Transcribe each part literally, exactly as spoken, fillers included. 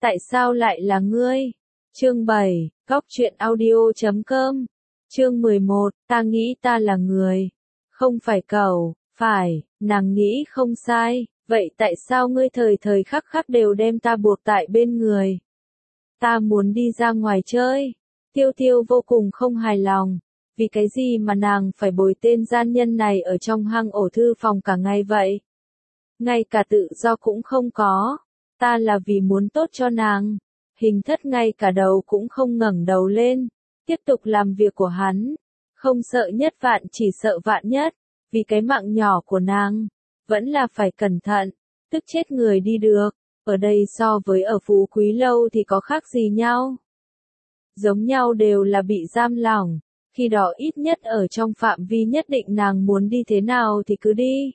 Tại sao lại là ngươi? Chương bảy, Góc truyện audio chấm com. Chương mười một, ta nghĩ ta là người. Không phải cậu, phải, nàng nghĩ không sai, vậy tại sao ngươi thời thời khắc khắc đều đem ta buộc tại bên người? Ta muốn đi ra ngoài chơi. Tiêu Tiêu vô cùng không hài lòng, vì cái gì mà nàng phải bồi tên gian nhân này ở trong hang ổ thư phòng cả ngày vậy? Ngay cả tự do cũng không có, ta là vì muốn tốt cho nàng. Hình Thất ngay cả đầu cũng không ngẩng đầu lên, tiếp tục làm việc của hắn, không sợ nhất vạn chỉ sợ vạn nhất, vì cái mạng nhỏ của nàng, vẫn là phải cẩn thận, tức chết người đi được, ở đây so với ở Phú Quý Lâu thì có khác gì nhau? Giống nhau đều là bị giam lỏng, khi đó ít nhất ở trong phạm vi nhất định nàng muốn đi thế nào thì cứ đi.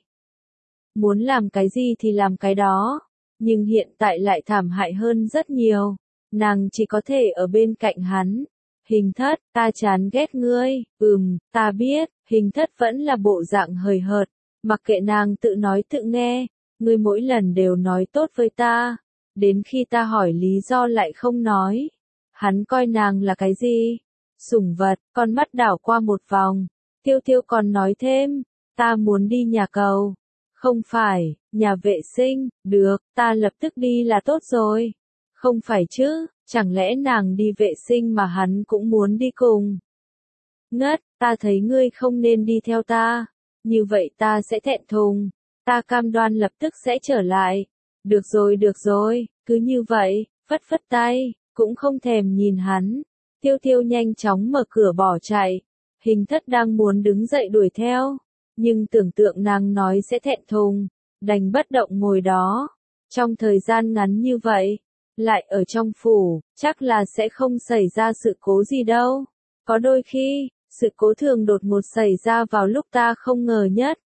Muốn làm cái gì thì làm cái đó, nhưng hiện tại lại thảm hại hơn rất nhiều, nàng chỉ có thể ở bên cạnh hắn. Hình Thất, ta chán ghét ngươi, ừm, ta biết, Hình Thất vẫn là bộ dạng hời hợt, mặc kệ nàng tự nói tự nghe, ngươi mỗi lần đều nói tốt với ta, đến khi ta hỏi lý do lại không nói. Hắn coi nàng là cái gì? Sủng vật. Con mắt đảo qua một vòng, Tiêu Tiêu còn nói thêm, ta muốn đi nhà cầu. Không phải, nhà vệ sinh, được, ta lập tức đi là tốt rồi. Không phải chứ, chẳng lẽ nàng đi vệ sinh mà hắn cũng muốn đi cùng? Ngất, ta thấy ngươi không nên đi theo ta, như vậy ta sẽ thẹn thùng, ta cam đoan lập tức sẽ trở lại. Được rồi được rồi, cứ như vậy, phất phất tay, cũng không thèm nhìn hắn. Tiêu Tiêu nhanh chóng mở cửa bỏ chạy, Hình Thất đang muốn đứng dậy đuổi theo, nhưng tưởng tượng nàng nói sẽ thẹn thùng, đành bất động ngồi đó. Trong thời gian ngắn như vậy, lại ở trong phủ, chắc là sẽ không xảy ra sự cố gì đâu. Có đôi khi, sự cố thường đột ngột xảy ra vào lúc ta không ngờ nhất.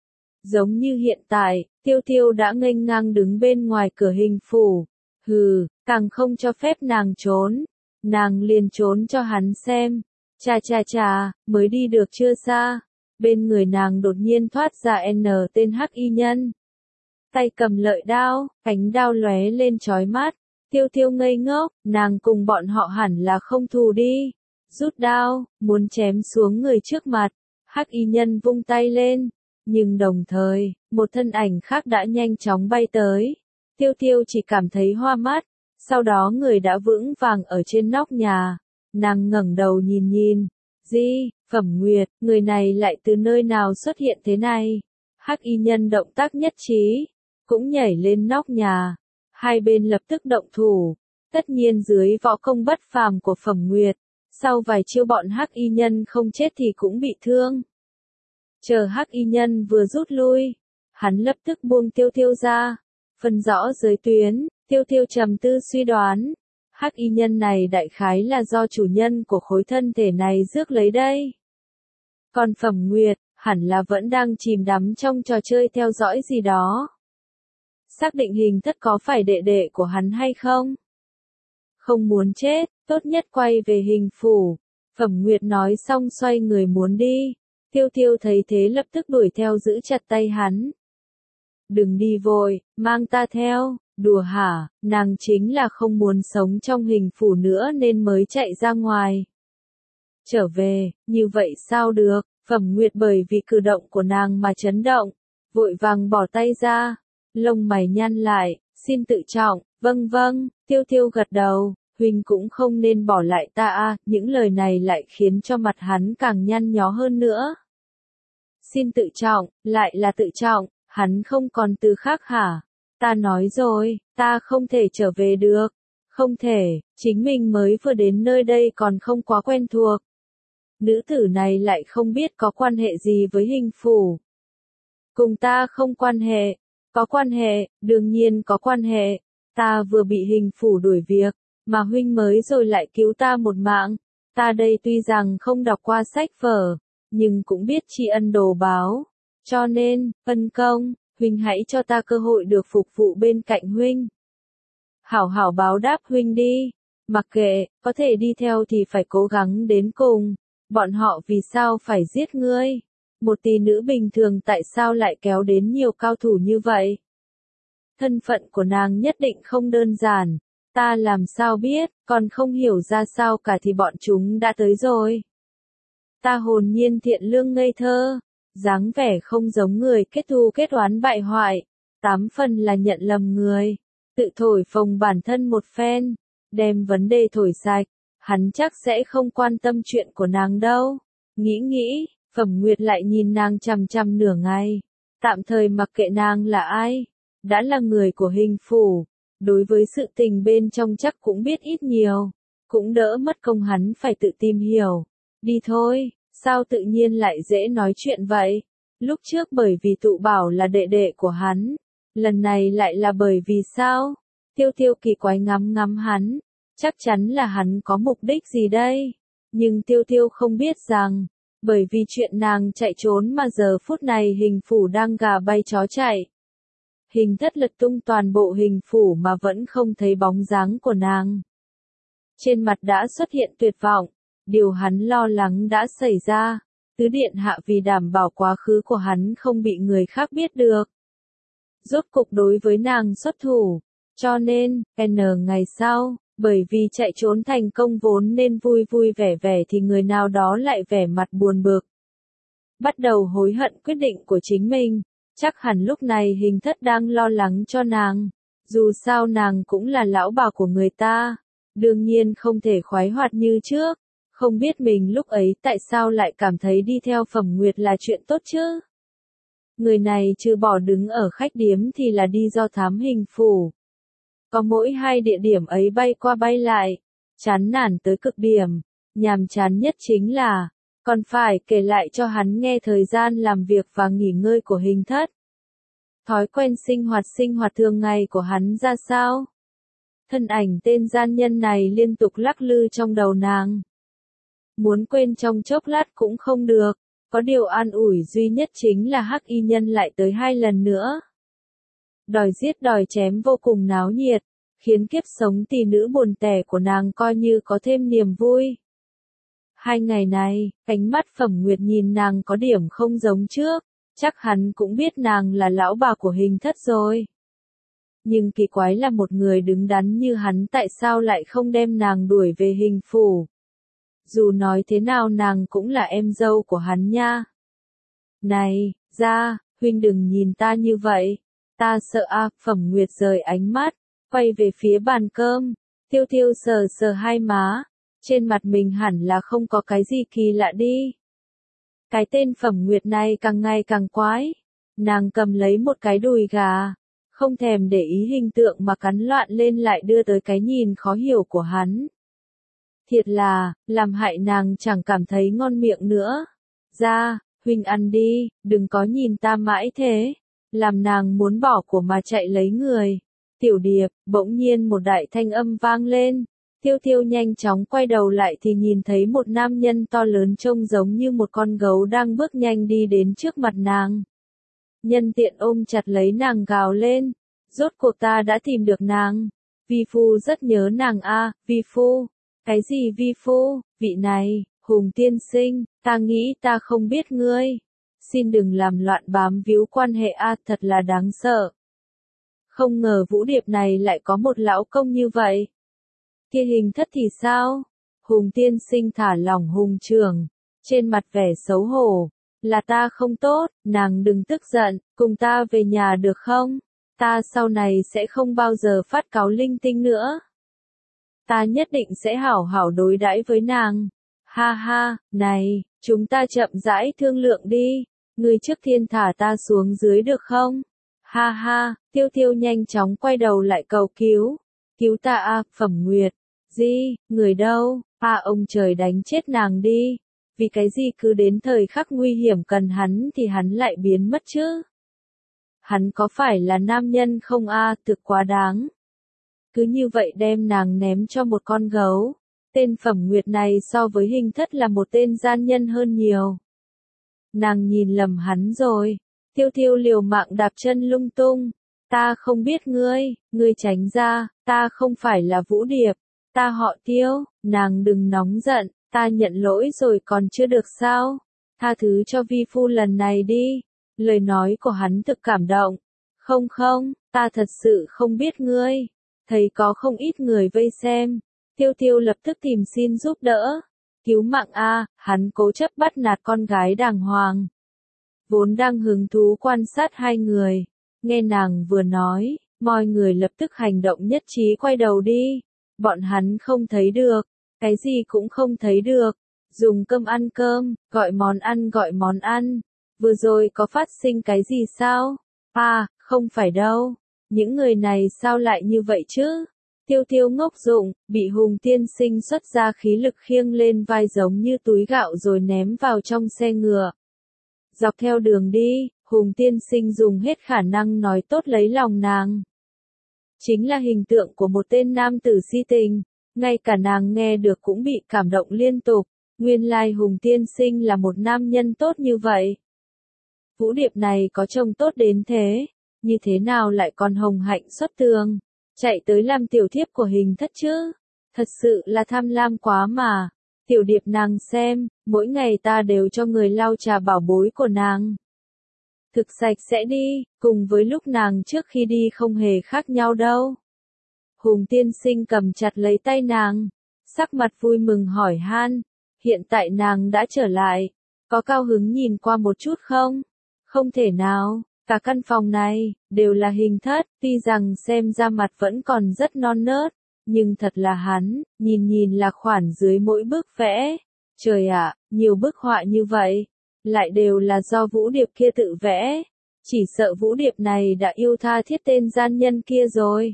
Giống như hiện tại, Tiêu Tiêu đã nghênh ngang đứng bên ngoài cửa hình phủ. Hừ, càng không cho phép nàng trốn. Nàng liền trốn cho hắn xem. Chà chà chà, mới đi được chưa xa. Bên người nàng đột nhiên thoát ra N tên hắc y nhân. Tay cầm lợi đao, cánh đao lóe lên chói mắt. Tiêu Tiêu ngây ngốc, nàng cùng bọn họ hẳn là không thù đi. Rút đao, muốn chém xuống người trước mặt. Hắc y nhân vung tay lên. Nhưng đồng thời, một thân ảnh khác đã nhanh chóng bay tới. Tiêu Tiêu chỉ cảm thấy hoa mắt. Sau đó người đã vững vàng ở trên nóc nhà. Nàng ngẩng đầu nhìn nhìn. Di, Phẩm Nguyệt, người này lại từ nơi nào xuất hiện thế này? Hắc y nhân động tác nhất trí, cũng nhảy lên nóc nhà. Hai bên lập tức động thủ. Tất nhiên dưới võ công bất phàm của Phẩm Nguyệt, sau vài chiêu bọn hắc y nhân không chết thì cũng bị thương. Chờ hắc y nhân vừa rút lui, hắn lập tức buông Tiêu Tiêu ra, phân rõ giới tuyến. Tiêu Tiêu trầm tư suy đoán, hắc y nhân này đại khái là do chủ nhân của khối thân thể này rước lấy đây. Còn Phẩm Nguyệt, hẳn là vẫn đang chìm đắm trong trò chơi theo dõi gì đó. Xác định Hình Thất có phải đệ đệ của hắn hay không? Không muốn chết, tốt nhất quay về hình phủ. Phẩm Nguyệt nói xong xoay người muốn đi. Tiêu Tiêu thấy thế lập tức đuổi theo giữ chặt tay hắn. Đừng đi vội, mang ta theo. Đùa hả, nàng chính là không muốn sống trong hình phủ nữa nên mới chạy ra ngoài. Trở về, như vậy sao được? Phẩm Nguyệt bởi vì cử động của nàng mà chấn động, vội vàng bỏ tay ra, lông mày nhăn lại, xin tự trọng. Vâng vâng, Tiêu Tiêu gật đầu, huynh cũng không nên bỏ lại ta a. Những lời này lại khiến cho mặt hắn càng nhăn nhó hơn nữa. Xin tự trọng, lại là tự trọng, hắn không còn từ khác hả? Ta nói rồi, ta không thể trở về được. Không thể, chính mình mới vừa đến nơi đây còn không quá quen thuộc. Nữ tử này lại không biết có quan hệ gì với hình phủ. Cùng ta không quan hệ. Có quan hệ, đương nhiên có quan hệ. Ta vừa bị hình phủ đuổi việc, mà huynh mới rồi lại cứu ta một mạng. Ta đây tuy rằng không đọc qua sách vở, nhưng cũng biết tri ân đồ báo. Cho nên, ân công, huynh hãy cho ta cơ hội được phục vụ bên cạnh huynh. Hảo hảo báo đáp huynh đi. Mặc kệ, có thể đi theo thì phải cố gắng đến cùng. Bọn họ vì sao phải giết ngươi? Một tỷ nữ bình thường tại sao lại kéo đến nhiều cao thủ như vậy? Thân phận của nàng nhất định không đơn giản. Ta làm sao biết, còn không hiểu ra sao cả thì bọn chúng đã tới rồi. Ta hồn nhiên thiện lương ngây thơ, dáng vẻ không giống người kết thù kết oán bại hoại, tám phần là nhận lầm người, tự thổi phồng bản thân một phen, đem vấn đề thổi sạch, hắn chắc sẽ không quan tâm chuyện của nàng đâu. Nghĩ nghĩ, Phẩm Nguyệt lại nhìn nàng chằm chằm nửa ngày, tạm thời mặc kệ nàng là ai, đã là người của hình phủ, đối với sự tình bên trong chắc cũng biết ít nhiều, cũng đỡ mất công hắn phải tự tìm hiểu. Đi thôi, sao tự nhiên lại dễ nói chuyện vậy? Lúc trước bởi vì Tụ Bảo là đệ đệ của hắn, lần này lại là bởi vì sao? Tiêu Tiêu kỳ quái ngắm ngắm hắn, chắc chắn là hắn có mục đích gì đây? Nhưng Tiêu Tiêu không biết rằng, bởi vì chuyện nàng chạy trốn mà giờ phút này hình phủ đang gà bay chó chạy. Hình Thất lật tung toàn bộ hình phủ mà vẫn không thấy bóng dáng của nàng. Trên mặt đã xuất hiện tuyệt vọng, điều hắn lo lắng đã xảy ra, tứ điện hạ vì đảm bảo quá khứ của hắn không bị người khác biết được. Rốt cục đối với nàng xuất thủ, cho nên, N ngày sau, bởi vì chạy trốn thành công vốn nên vui vui vẻ vẻ thì người nào đó lại vẻ mặt buồn bực. Bắt đầu hối hận quyết định của chính mình, chắc hẳn lúc này Hình Thất đang lo lắng cho nàng, dù sao nàng cũng là lão bà của người ta, đương nhiên không thể khoái hoạt như trước, không biết mình lúc ấy tại sao lại cảm thấy đi theo Phẩm Nguyệt là chuyện tốt chứ. Người này trừ bỏ đứng ở khách điếm thì là đi do thám hình phủ. Có mỗi hai địa điểm ấy bay qua bay lại, chán nản tới cực điểm, nhàm chán nhất chính là, còn phải kể lại cho hắn nghe thời gian làm việc và nghỉ ngơi của Hình Thất. Thói quen sinh hoạt sinh hoạt thường ngày của hắn ra sao? Thân ảnh tên gian nhân này liên tục lắc lư trong đầu nàng. Muốn quên trong chốc lát cũng không được, có điều an ủi duy nhất chính là Hắc Y Nhân lại tới hai lần nữa. Đòi giết đòi chém vô cùng náo nhiệt, khiến kiếp sống tỷ nữ buồn tẻ của nàng coi như có thêm niềm vui. Hai ngày này, ánh mắt Phẩm Nguyệt nhìn nàng có điểm không giống trước, chắc hắn cũng biết nàng là lão bà của Hình Thất rồi. Nhưng kỳ quái là một người đứng đắn như hắn tại sao lại không đem nàng đuổi về hình phủ. Dù nói thế nào nàng cũng là em dâu của hắn nha. Này, ra, huynh đừng nhìn ta như vậy. Ta sợ a à, Phẩm Nguyệt rời ánh mắt, quay về phía bàn cơm, Tiêu Tiêu sờ sờ hai má, trên mặt mình hẳn là không có cái gì kỳ lạ đi. Cái tên Phẩm Nguyệt này càng ngày càng quái, nàng cầm lấy một cái đùi gà, không thèm để ý hình tượng mà cắn loạn lên lại đưa tới cái nhìn khó hiểu của hắn. Thiệt là, làm hại nàng chẳng cảm thấy ngon miệng nữa. Ra, huynh ăn đi, đừng có nhìn ta mãi thế. Làm nàng muốn bỏ của mà chạy lấy người. Tiểu Điệp, bỗng nhiên một đại thanh âm vang lên. Tiêu Tiêu nhanh chóng quay đầu lại thì nhìn thấy một nam nhân to lớn trông giống như một con gấu đang bước nhanh đi đến trước mặt nàng. Nhân tiện ôm chặt lấy nàng gào lên. Rốt cuộc ta đã tìm được nàng. Vi phu rất nhớ nàng a, à, vi phu. Cái gì vi phu, vị này, Hùng tiên sinh, ta nghĩ ta không biết ngươi. Xin đừng làm loạn bám víu quan hệ a, à, thật là đáng sợ. Không ngờ Vũ Điệp này lại có một lão công như vậy. Kia Hình Thất thì sao? Hùng tiên sinh thả lỏng Hùng trưởng, trên mặt vẻ xấu hổ. Là ta không tốt, nàng đừng tức giận, cùng ta về nhà được không? Ta sau này sẽ không bao giờ phát cáo linh tinh nữa. Ta nhất định sẽ hảo hảo đối đãi với nàng. Ha ha, này, chúng ta chậm rãi thương lượng đi. Ngươi trước tiên thả ta xuống dưới được không? Ha ha, Tiêu Tiêu nhanh chóng quay đầu lại cầu cứu. Cứu ta a, à, Phẩm Nguyệt. Gì, người đâu? À ông trời đánh chết nàng đi. Vì cái gì cứ đến thời khắc nguy hiểm cần hắn thì hắn lại biến mất chứ? Hắn có phải là nam nhân không a, à, thực quá đáng. Cứ như vậy đem nàng ném cho một con gấu. Tên Phẩm Nguyệt này so với Hình Thất là một tên gian nhân hơn nhiều. Nàng nhìn lầm hắn rồi. Tiêu Tiêu liều mạng đạp chân lung tung. Ta không biết ngươi, ngươi tránh ra, ta không phải là Vũ Điệp. Ta họ Tiêu, nàng đừng nóng giận, ta nhận lỗi rồi còn chưa được sao? Tha thứ cho vi phu lần này đi. Lời nói của hắn thực cảm động. Không không, ta thật sự không biết ngươi. Thấy có không ít người vây xem, Tiêu Tiêu lập tức tìm xin giúp đỡ. Cứu mạng a, hắn cố chấp bắt nạt con gái đàng hoàng. Vốn đang hứng thú quan sát hai người, nghe nàng vừa nói, mọi người lập tức hành động nhất trí quay đầu đi. Bọn hắn không thấy được, cái gì cũng không thấy được. Dùng cơm ăn cơm, gọi món ăn gọi món ăn. Vừa rồi có phát sinh cái gì sao? À, không phải đâu. Những người này sao lại như vậy chứ? Tiêu Tiêu ngốc dụng, bị Hùng tiên sinh xuất ra khí lực khiêng lên vai giống như túi gạo rồi ném vào trong xe ngựa. Dọc theo đường đi, Hùng tiên sinh dùng hết khả năng nói tốt lấy lòng nàng. Chính là hình tượng của một tên nam tử si tình, ngay cả nàng nghe được cũng bị cảm động liên tục. Nguyên lai Hùng tiên sinh là một nam nhân tốt như vậy. Vũ Điệp này có chồng tốt đến thế, như thế nào lại còn hồng hạnh xuất tường, chạy tới làm tiểu thiếp của Hình Thất chứ? Thật sự là tham lam quá mà. Tiểu Điệp nàng xem, mỗi ngày ta đều cho người lau trà bảo bối của nàng. Thực sạch sẽ đi, cùng với lúc nàng trước khi đi không hề khác nhau đâu. Hùng tiên sinh cầm chặt lấy tay nàng, sắc mặt vui mừng hỏi han, hiện tại nàng đã trở lại, có cao hứng nhìn qua một chút không? Không thể nào, cả căn phòng này, đều là Hình Thất, tuy rằng xem ra mặt vẫn còn rất non nớt, nhưng thật là hắn, nhìn nhìn là khoản dưới mỗi bức vẽ. Trời ạ, nhiều bức họa như vậy, lại đều là do Vũ Điệp kia tự vẽ, chỉ sợ Vũ Điệp này đã yêu tha thiết tên gian nhân kia rồi.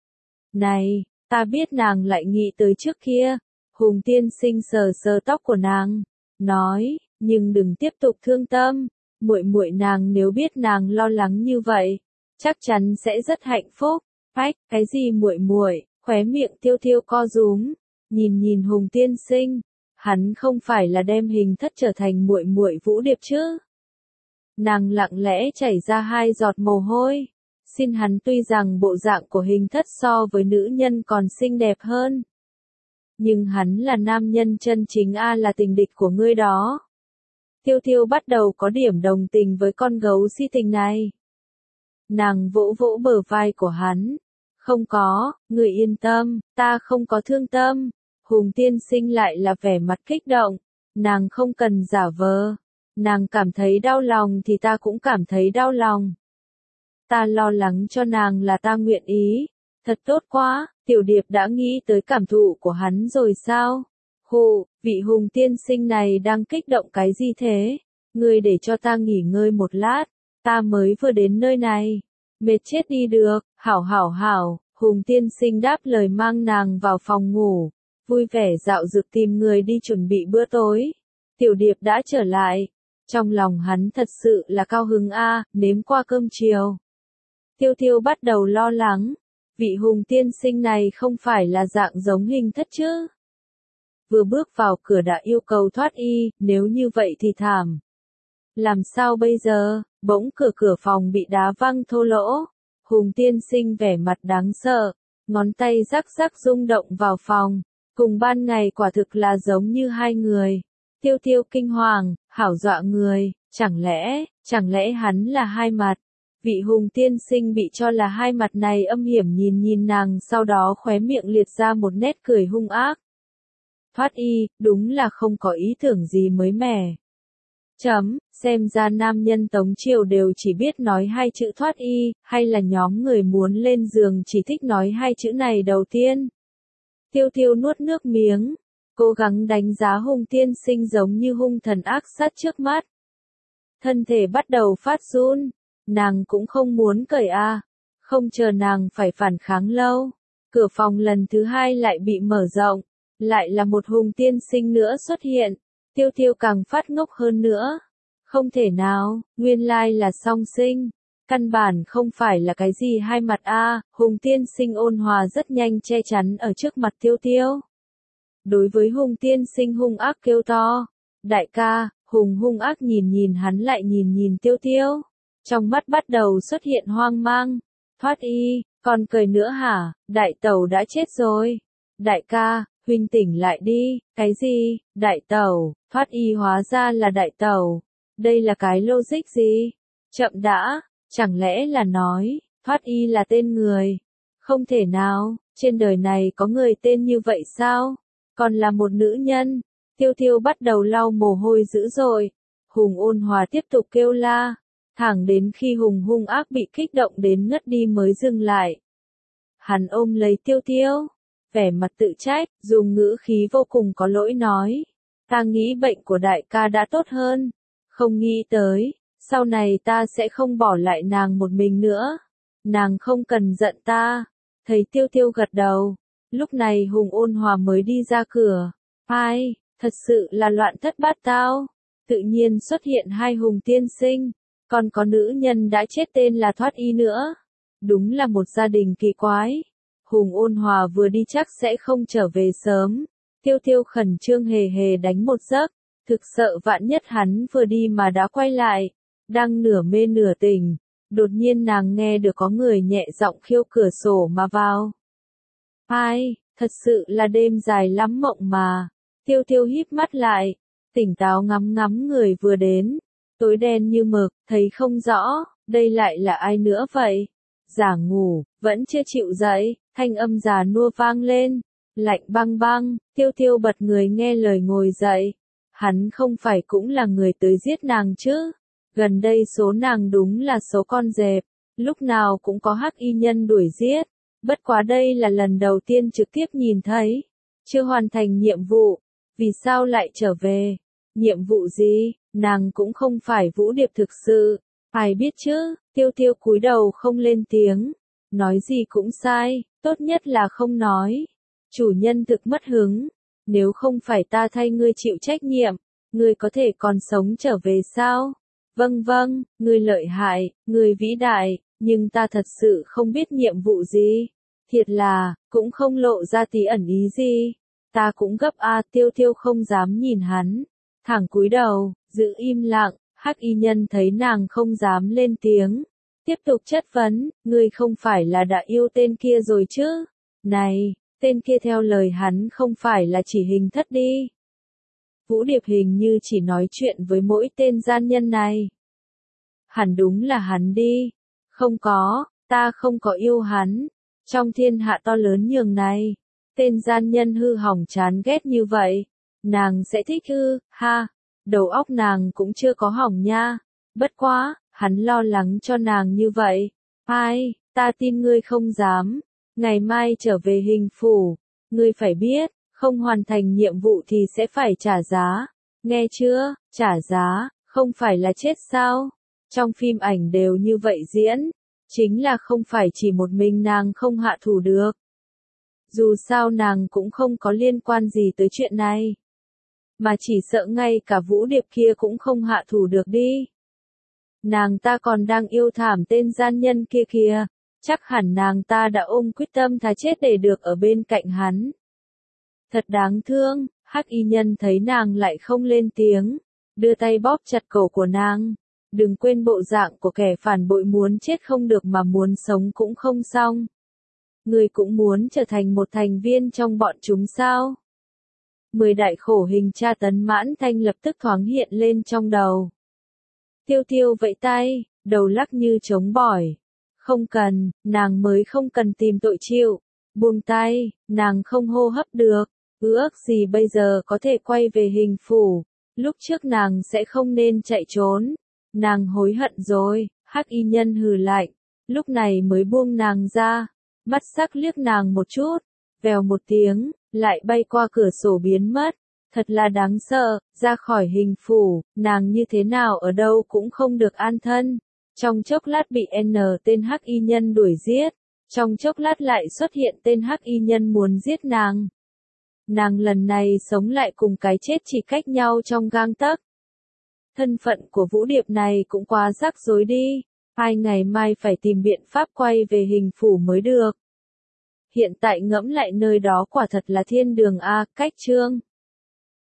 Này, ta biết nàng lại nghĩ tới trước kia. Hùng tiên sinh sờ sờ tóc của nàng, nói, nhưng đừng tiếp tục thương tâm, muội muội nàng nếu biết nàng lo lắng như vậy, chắc chắn sẽ rất hạnh phúc. Ách, cái gì muội muội? Khóe miệng Tiêu Tiêu co rúm, nhìn nhìn Hùng tiên sinh, hắn không phải là đem Hình Thất trở thành muội muội Vũ Điệp chứ? Nàng lặng lẽ chảy ra hai giọt mồ hôi, xin hắn tuy rằng bộ dạng của Hình Thất so với nữ nhân còn xinh đẹp hơn, nhưng hắn là nam nhân chân chính a, là tình địch của ngươi đó. Tiêu Tiêu bắt đầu có điểm đồng tình với con gấu si tình này. Nàng vỗ vỗ bờ vai của hắn. Không có, ngươi yên tâm, ta không có thương tâm. Hùng tiên sinh lại là vẻ mặt kích động. Nàng không cần giả vờ. Nàng cảm thấy đau lòng thì ta cũng cảm thấy đau lòng. Ta lo lắng cho nàng là ta nguyện ý. Thật tốt quá, Tiểu Điệp đã nghĩ tới cảm thụ của hắn rồi sao? Hù, vị Hùng tiên sinh này đang kích động cái gì thế? Ngươi để cho ta nghỉ ngơi một lát, ta mới vừa đến nơi này. Mệt chết đi được, hảo hảo hảo, Hùng tiên sinh đáp lời mang nàng vào phòng ngủ, vui vẻ dạo dực tìm người đi chuẩn bị bữa tối. Tiểu Điệp đã trở lại, trong lòng hắn thật sự là cao hứng a, nếm qua cơm chiều. Tiêu Tiêu bắt đầu lo lắng, vị Hùng tiên sinh này không phải là dạng giống Hình Thất chứ? Vừa bước vào cửa đã yêu cầu thoát y, nếu như vậy thì thảm. Làm sao bây giờ? Bỗng cửa cửa phòng bị đá văng thô lỗ. Hùng tiên sinh vẻ mặt đáng sợ, ngón tay rắc rắc rung động vào phòng. Cùng ban ngày quả thực là giống như hai người. Tiêu Tiêu kinh hoàng, hảo dọa người, chẳng lẽ, chẳng lẽ hắn là hai mặt? Vị Hùng tiên sinh bị cho là hai mặt này âm hiểm nhìn nhìn nàng, sau đó khóe miệng liệt ra một nét cười hung ác. Thoát y, đúng là không có ý tưởng gì mới mẻ. Chấm, xem ra nam nhân Tống Triều đều chỉ biết nói hai chữ thoát y, hay là nhóm người muốn lên giường chỉ thích nói hai chữ này đầu tiên. Tiêu Tiêu nuốt nước miếng, cố gắng đánh giá Hùng tiên sinh giống như hung thần ác sát trước mắt. Thân thể bắt đầu phát run, nàng cũng không muốn cởi a, không chờ nàng phải phản kháng lâu. Cửa phòng lần thứ hai lại bị mở rộng, lại là một Hùng tiên sinh nữa xuất hiện. Tiêu Tiêu càng phát ngốc hơn nữa. Không thể nào, nguyên lai là song sinh. Căn bản không phải là cái gì hai mặt a. Hùng tiên sinh ôn hòa rất nhanh che chắn ở trước mặt Tiêu Tiêu. Đối với Hùng tiên sinh hung ác kêu to. Đại ca, Hùng hung ác nhìn nhìn hắn lại nhìn nhìn Tiêu Tiêu. Trong mắt bắt đầu xuất hiện hoang mang. Thoát y, còn cười nữa hả? Đại tẩu đã chết rồi. Đại ca, huynh tỉnh lại đi. Cái gì? Đại tẩu, thoát y hóa ra là đại tẩu. Đây là cái logic gì? Chậm đã, chẳng lẽ là nói, thoát y là tên người? Không thể nào, trên đời này có người tên như vậy sao? Còn là một nữ nhân. Tiêu Tiêu bắt đầu lau mồ hôi dữ dội. Hùng ôn hòa tiếp tục kêu la. Thẳng đến khi Hùng hung ác bị kích động đến ngất đi mới dừng lại. Hắn ôm lấy Tiêu Tiêu. Vẻ mặt tự trách, dùng ngữ khí vô cùng có lỗi nói. Ta nghĩ bệnh của đại ca đã tốt hơn. Không nghĩ tới, sau này ta sẽ không bỏ lại nàng một mình nữa. Nàng không cần giận ta. Thấy Tiêu Tiêu gật đầu. Lúc này Hùng ôn hòa mới đi ra cửa. Ai, thật sự là loạn thất bát tao. Tự nhiên xuất hiện hai Hùng tiên sinh. Còn có nữ nhân đã chết tên là Thoát Y nữa. Đúng là một gia đình kỳ quái. Hùng ôn hòa vừa đi chắc sẽ không trở về sớm. Tiêu Tiêu khẩn trương hề hề đánh một giấc. Thực sợ vạn nhất hắn vừa đi mà đã quay lại. Đang nửa mê nửa tỉnh. Đột nhiên nàng nghe được có người nhẹ giọng khiêu cửa sổ mà vào. Ai, thật sự là đêm dài lắm mộng mà. Tiêu Tiêu híp mắt lại. Tỉnh táo ngắm ngắm người vừa đến. Tối đen như mực, thấy không rõ, đây lại là ai nữa vậy? Giả ngủ, vẫn chưa chịu dậy, thanh âm già nua vang lên. Lạnh băng băng, Tiêu Tiêu bật người nghe lời ngồi dậy. Hắn không phải cũng là người tới giết nàng chứ? Gần đây số nàng đúng là số con dẹp, lúc nào cũng có hắc y nhân đuổi giết. Bất quá đây là lần đầu tiên trực tiếp nhìn thấy. Chưa hoàn thành nhiệm vụ, vì sao lại trở về? Nhiệm vụ gì? Nàng cũng không phải Vũ Điệp thực sự. Ai biết chứ? Tiêu Tiêu cúi đầu không lên tiếng. Nói gì cũng sai, tốt nhất là không nói. Chủ nhân thực mất hứng. Nếu không phải ta thay ngươi chịu trách nhiệm, ngươi có thể còn sống trở về sao? Vâng vâng, ngươi lợi hại, ngươi vĩ đại, nhưng ta thật sự không biết nhiệm vụ gì. Thiệt là, cũng không lộ ra tí ẩn ý gì. Ta cũng gấp a. Tiêu Tiêu không dám nhìn hắn. Thẳng cúi đầu, giữ im lặng. Hắc y nhân thấy nàng không dám lên tiếng. Tiếp tục chất vấn, ngươi không phải là đã yêu tên kia rồi chứ? Này, tên kia theo lời hắn không phải là chỉ hình thất đi. Vũ Điệp hình như chỉ nói chuyện với mỗi tên gian nhân này. Hẳn đúng là hắn đi. Không có, ta không có yêu hắn. Trong thiên hạ to lớn nhường này, tên gian nhân hư hỏng chán ghét như vậy, nàng sẽ thích ư? Ha, đầu óc nàng cũng chưa có hỏng nha. Bất quá, hắn lo lắng cho nàng như vậy. Ai, ta tin ngươi không dám. Ngày mai trở về hình phủ, ngươi phải biết, không hoàn thành nhiệm vụ thì sẽ phải trả giá. Nghe chưa? Trả giá, không phải là chết sao? Trong phim ảnh đều như vậy diễn. Chính là không phải chỉ một mình nàng không hạ thủ được. Dù sao nàng cũng không có liên quan gì tới chuyện này. Mà chỉ sợ ngay cả Vũ Điệp kia cũng không hạ thủ được đi. Nàng ta còn đang yêu thảm tên gian nhân kia kìa. Chắc hẳn nàng ta đã ôm quyết tâm thà chết để được ở bên cạnh hắn. Thật đáng thương, hắc y nhân thấy nàng lại không lên tiếng. Đưa tay bóp chặt cổ của nàng. Đừng quên bộ dạng của kẻ phản bội, muốn chết không được mà muốn sống cũng không xong. Người cũng muốn trở thành một thành viên trong bọn chúng sao? Mười đại khổ hình tra tấn Mãn Thanh lập tức thoáng hiện lên trong đầu. Tiêu Tiêu vẫy tay, đầu lắc như trống bỏi. Không cần, nàng mới không cần tìm tội chịu. Buông tay, nàng không hô hấp được. Ước gì bây giờ có thể quay về hình phủ. Lúc trước nàng sẽ không nên chạy trốn. Nàng hối hận rồi. Hắc y nhân hừ lạnh. Lúc này mới buông nàng ra. Mắt sắc liếc nàng một chút. Vèo một tiếng, lại bay qua cửa sổ biến mất. Thật là đáng sợ, ra khỏi hình phủ, nàng như thế nào ở đâu cũng không được an thân. Trong chốc lát bị N tên hắc y nhân đuổi giết. Trong chốc lát lại xuất hiện tên hắc y nhân muốn giết nàng. Nàng lần này sống lại cùng cái chết chỉ cách nhau trong gang tấc. Thân phận của Vũ Điệp này cũng quá rắc rối đi. Hai ngày mai phải tìm biện pháp quay về hình phủ mới được. Hiện tại ngẫm lại nơi đó quả thật là thiên đường a. Cách chương